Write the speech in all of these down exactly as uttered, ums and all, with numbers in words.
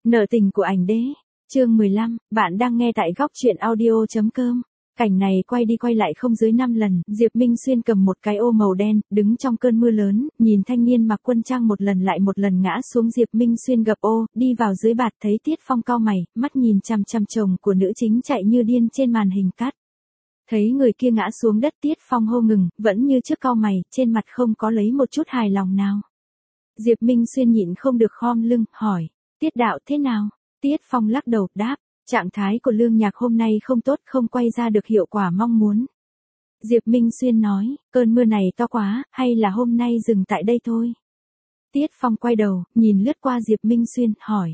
Nợ tình của ảnh đế. Chương mười lăm, bạn đang nghe tại góc truyện audio.com. Cảnh này quay đi quay lại không dưới năm lần, Diệp Minh Xuyên cầm một cái ô màu đen, đứng trong cơn mưa lớn, nhìn thanh niên mặc quân trang một lần lại một lần ngã xuống. Diệp Minh Xuyên gập ô, đi vào dưới bạt thấy Tiết Phong cau mày, mắt nhìn chằm chằm chồng của nữ chính chạy như điên trên màn hình cắt. Thấy người kia ngã xuống đất, Tiết Phong hô ngừng, vẫn như trước cau mày, trên mặt không có lấy một chút hài lòng nào. Diệp Minh Xuyên nhịn không được khom lưng, hỏi, Tiết đạo thế nào? Tiết Phong lắc đầu, đáp, trạng thái của Lương Nhạc hôm nay không tốt, không quay ra được hiệu quả mong muốn. Diệp Minh Xuyên nói, cơn mưa này to quá, hay là hôm nay dừng tại đây thôi? Tiết Phong quay đầu, nhìn lướt qua Diệp Minh Xuyên, hỏi.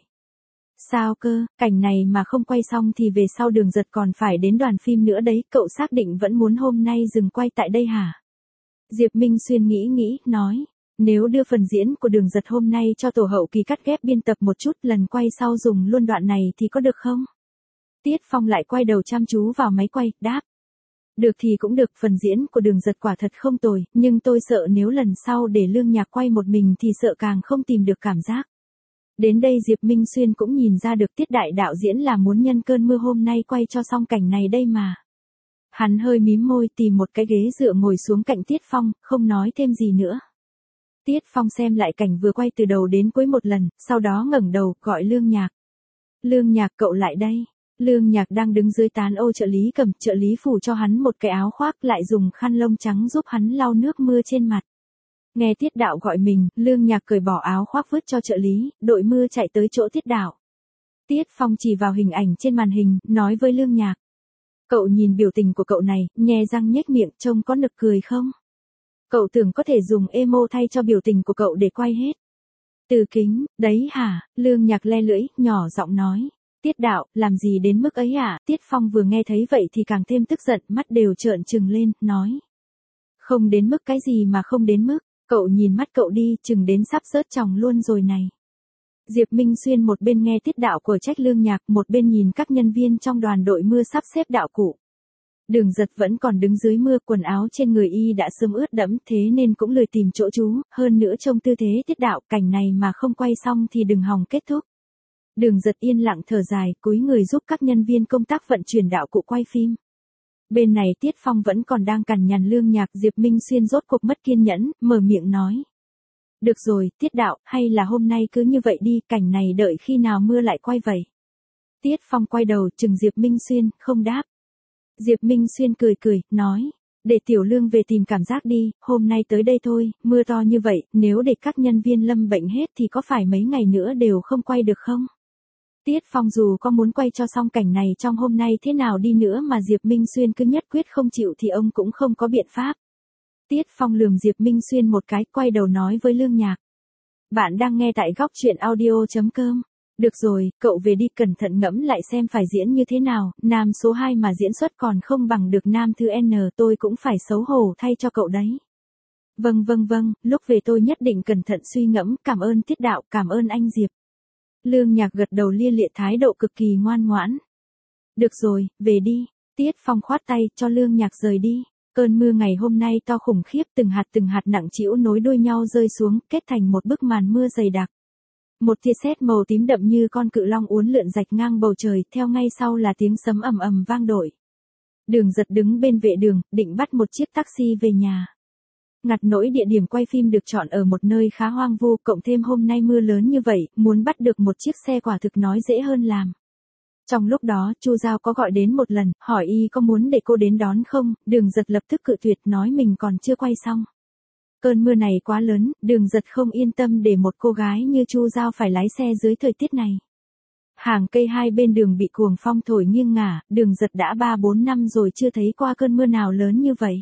Sao cơ, cảnh này mà không quay xong thì về sau Đường Giật còn phải đến đoàn phim nữa đấy, cậu xác định vẫn muốn hôm nay dừng quay tại đây hả? Diệp Minh Xuyên nghĩ nghĩ, nói. Nếu đưa phần diễn của Đường Giật hôm nay cho tổ hậu kỳ cắt ghép biên tập một chút, lần quay sau dùng luôn đoạn này thì có được không? Tiết Phong lại quay đầu chăm chú vào máy quay, đáp. Được thì cũng được, phần diễn của Đường Giật quả thật không tồi, nhưng tôi sợ nếu lần sau để Lương Nhạc quay một mình thì sợ càng không tìm được cảm giác. Đến đây Diệp Minh Xuyên cũng nhìn ra được Tiết đại đạo diễn là muốn nhân cơn mưa hôm nay quay cho xong cảnh này đây mà. Hắn hơi mím môi tìm một cái ghế dựa ngồi xuống cạnh Tiết Phong, không nói thêm gì nữa. Tiết Phong xem lại cảnh vừa quay từ đầu đến cuối một lần, sau đó ngẩng đầu, gọi Lương Nhạc. Lương Nhạc, cậu lại đây. Lương Nhạc đang đứng dưới tán ô trợ lý cầm, trợ lý phủ cho hắn một cái áo khoác, lại dùng khăn lông trắng giúp hắn lau nước mưa trên mặt. Nghe Tiết đạo gọi mình, Lương Nhạc cởi bỏ áo khoác vứt cho trợ lý, đội mưa chạy tới chỗ Tiết đạo. Tiết Phong chỉ vào hình ảnh trên màn hình, nói với Lương Nhạc. Cậu nhìn biểu tình của cậu này, nhe răng nhếch miệng, trông có nực cười không? Cậu tưởng có thể dùng emo thay cho biểu tình của cậu để quay hết. Từ kính, đấy hả? Lương Nhạc le lưỡi, nhỏ giọng nói. Tiết đạo, làm gì đến mức ấy hả? Tiết Phong vừa nghe thấy vậy thì càng thêm tức giận, mắt đều trợn trừng lên, nói. Không đến mức cái gì mà không đến mức, cậu nhìn mắt cậu đi, chừng đến sắp rớt tròng luôn rồi này. Diệp Minh Xuyên một bên nghe Tiết đạo của trách Lương Nhạc, một bên nhìn các nhân viên trong đoàn đội mưa sắp xếp đạo cụ. Đường Giật vẫn còn đứng dưới mưa, quần áo trên người y đã sớm ướt đẫm, thế nên cũng lười tìm chỗ trú, hơn nữa trông tư thế Tiết đạo, cảnh này mà không quay xong thì đừng hòng kết thúc. Đường Giật yên lặng thở dài, cúi người giúp các nhân viên công tác vận chuyển đạo cụ quay phim. Bên này Tiết Phong vẫn còn đang cằn nhằn Lương Nhạc, Diệp Minh Xuyên rốt cuộc mất kiên nhẫn, mở miệng nói. Được rồi, Tiết đạo, hay là hôm nay cứ như vậy đi, cảnh này đợi khi nào mưa lại quay vậy. Tiết Phong quay đầu chừng Diệp Minh Xuyên, không đáp. Diệp Minh Xuyên cười cười, nói, để Tiểu Lương về tìm cảm giác đi, hôm nay tới đây thôi, mưa to như vậy, nếu để các nhân viên lâm bệnh hết thì có phải mấy ngày nữa đều không quay được không? Tiết Phong dù có muốn quay cho xong cảnh này trong hôm nay thế nào đi nữa mà Diệp Minh Xuyên cứ nhất quyết không chịu thì ông cũng không có biện pháp. Tiết Phong lườm Diệp Minh Xuyên một cái, quay đầu nói với Lương Nhạc. Bạn đang nghe tại góc truyện audio.com. Được rồi, cậu về đi, cẩn thận ngẫm lại xem phải diễn như thế nào, nam số hai mà diễn xuất còn không bằng được nam thứ N, tôi cũng phải xấu hổ thay cho cậu đấy. Vâng vâng vâng, lúc về tôi nhất định cẩn thận suy ngẫm, cảm ơn Tiết đạo, cảm ơn anh Diệp. Lương Nhạc gật đầu lia lịa, thái độ cực kỳ ngoan ngoãn. Được rồi, về đi. Tiết Phong khoát tay, cho Lương Nhạc rời đi. Cơn mưa ngày hôm nay to khủng khiếp, từng hạt từng hạt nặng trĩu nối đuôi nhau rơi xuống, kết thành một bức màn mưa dày đặc. Một tia sét màu tím đậm như con cự long uốn lượn rạch ngang bầu trời, theo ngay sau là tiếng sấm ầm ầm vang dội. Đường Giật đứng bên vệ đường, định bắt một chiếc taxi về nhà. Ngặt nỗi địa điểm quay phim được chọn ở một nơi khá hoang vu, cộng thêm hôm nay mưa lớn như vậy, muốn bắt được một chiếc xe quả thực nói dễ hơn làm. Trong lúc đó, Chu Giao có gọi đến một lần, hỏi y có muốn để cô đến đón không, Đường Giật lập tức cự tuyệt, nói mình còn chưa quay xong. Cơn mưa này quá lớn, Đường Giật không yên tâm để một cô gái như Chu Giao phải lái xe dưới thời tiết này. Hàng cây hai bên đường bị cuồng phong thổi nghiêng ngả, Đường Giật đã ba bốn năm rồi chưa thấy qua cơn mưa nào lớn như vậy.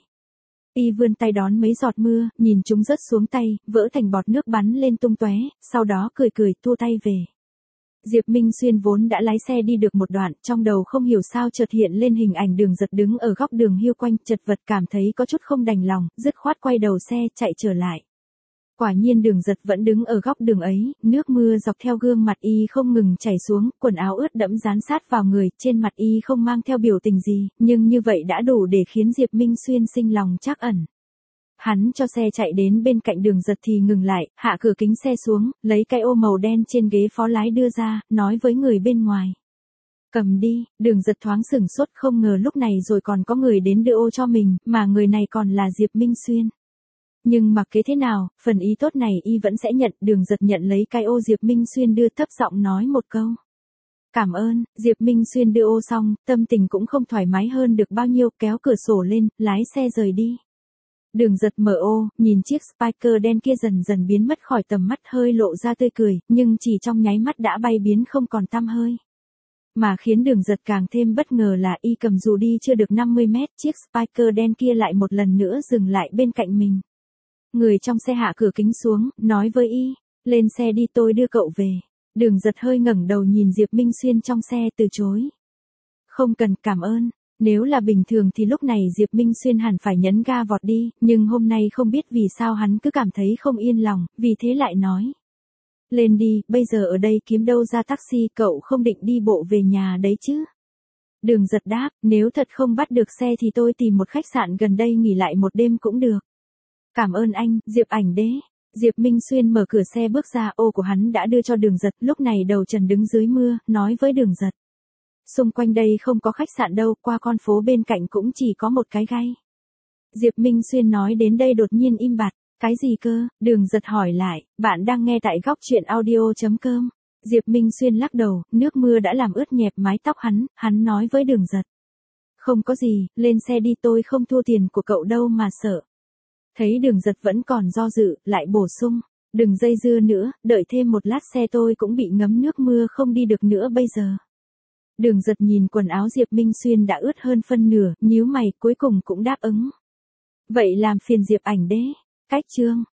Y vươn tay đón mấy giọt mưa, nhìn chúng rớt xuống tay, vỡ thành bọt nước bắn lên tung tóe, sau đó cười cười thua tay về. Diệp Minh Xuyên vốn đã lái xe đi được một đoạn, trong đầu không hiểu sao chợt hiện lên hình ảnh Đường Giật đứng ở góc đường hiu quanh, chật vật cảm thấy có chút không đành lòng, dứt khoát quay đầu xe chạy trở lại. Quả nhiên Đường Giật vẫn đứng ở góc đường ấy, nước mưa dọc theo gương mặt y không ngừng chảy xuống, quần áo ướt đẫm dán sát vào người, trên mặt y không mang theo biểu tình gì, nhưng như vậy đã đủ để khiến Diệp Minh Xuyên sinh lòng trắc ẩn. Hắn cho xe chạy đến bên cạnh Đường Giật thì ngừng lại, hạ cửa kính xe xuống, lấy cái ô màu đen trên ghế phó lái đưa ra, nói với người bên ngoài. Cầm đi. Đường Giật thoáng sửng sốt, không ngờ lúc này rồi còn có người đến đưa ô cho mình, mà người này còn là Diệp Minh Xuyên. Nhưng mặc kế thế nào, phần ý tốt này y vẫn sẽ nhận. Đường Giật nhận lấy cái ô Diệp Minh Xuyên đưa, thấp giọng nói một câu. Cảm ơn. Diệp Minh Xuyên đưa ô xong, tâm tình cũng không thoải mái hơn được bao nhiêu, kéo cửa sổ lên, lái xe rời đi. Đường Giật mở ô, nhìn chiếc Spyker đen kia dần dần biến mất khỏi tầm mắt, hơi lộ ra tươi cười, nhưng chỉ trong nháy mắt đã bay biến không còn tăm hơi. Mà khiến Đường Giật càng thêm bất ngờ là y cầm dù đi chưa được năm mươi mét, chiếc Spyker đen kia lại một lần nữa dừng lại bên cạnh mình. Người trong xe hạ cửa kính xuống, nói với y, lên xe đi, tôi đưa cậu về. Đường Giật hơi ngẩng đầu nhìn Diệp Minh Xuyên trong xe, từ chối. Không cần, cảm ơn. Nếu là bình thường thì lúc này Diệp Minh Xuyên hẳn phải nhấn ga vọt đi, nhưng hôm nay không biết vì sao hắn cứ cảm thấy không yên lòng, vì thế lại nói. Lên đi, bây giờ ở đây kiếm đâu ra taxi, cậu không định đi bộ về nhà đấy chứ? Đường Giật đáp, nếu thật không bắt được xe thì tôi tìm một khách sạn gần đây nghỉ lại một đêm cũng được. Cảm ơn anh, Diệp Ảnh Đế. Diệp Minh Xuyên mở cửa xe bước ra, ô của hắn đã đưa cho Đường Giật, lúc này đầu trần đứng dưới mưa, nói với Đường Giật. Xung quanh đây không có khách sạn đâu, qua con phố bên cạnh cũng chỉ có một cái gai. Diệp Minh Xuyên nói đến đây đột nhiên im bặt. Cái gì cơ? Đường Giật hỏi lại, bạn đang nghe tại góc truyện audio.com. Diệp Minh Xuyên lắc đầu, nước mưa đã làm ướt nhẹp mái tóc hắn, hắn nói với Đường Giật. Không có gì, lên xe đi, tôi không thua tiền của cậu đâu mà sợ. Thấy Đường Giật vẫn còn do dự, lại bổ sung, đừng dây dưa nữa, đợi thêm một lát xe tôi cũng bị ngấm nước mưa không đi được nữa bây giờ. Đường Giật nhìn quần áo Diệp Minh Xuyên đã ướt hơn phân nửa, nhíu mày, cuối cùng cũng đáp ứng. Vậy làm phiền Diệp Ảnh Đế. Cách chương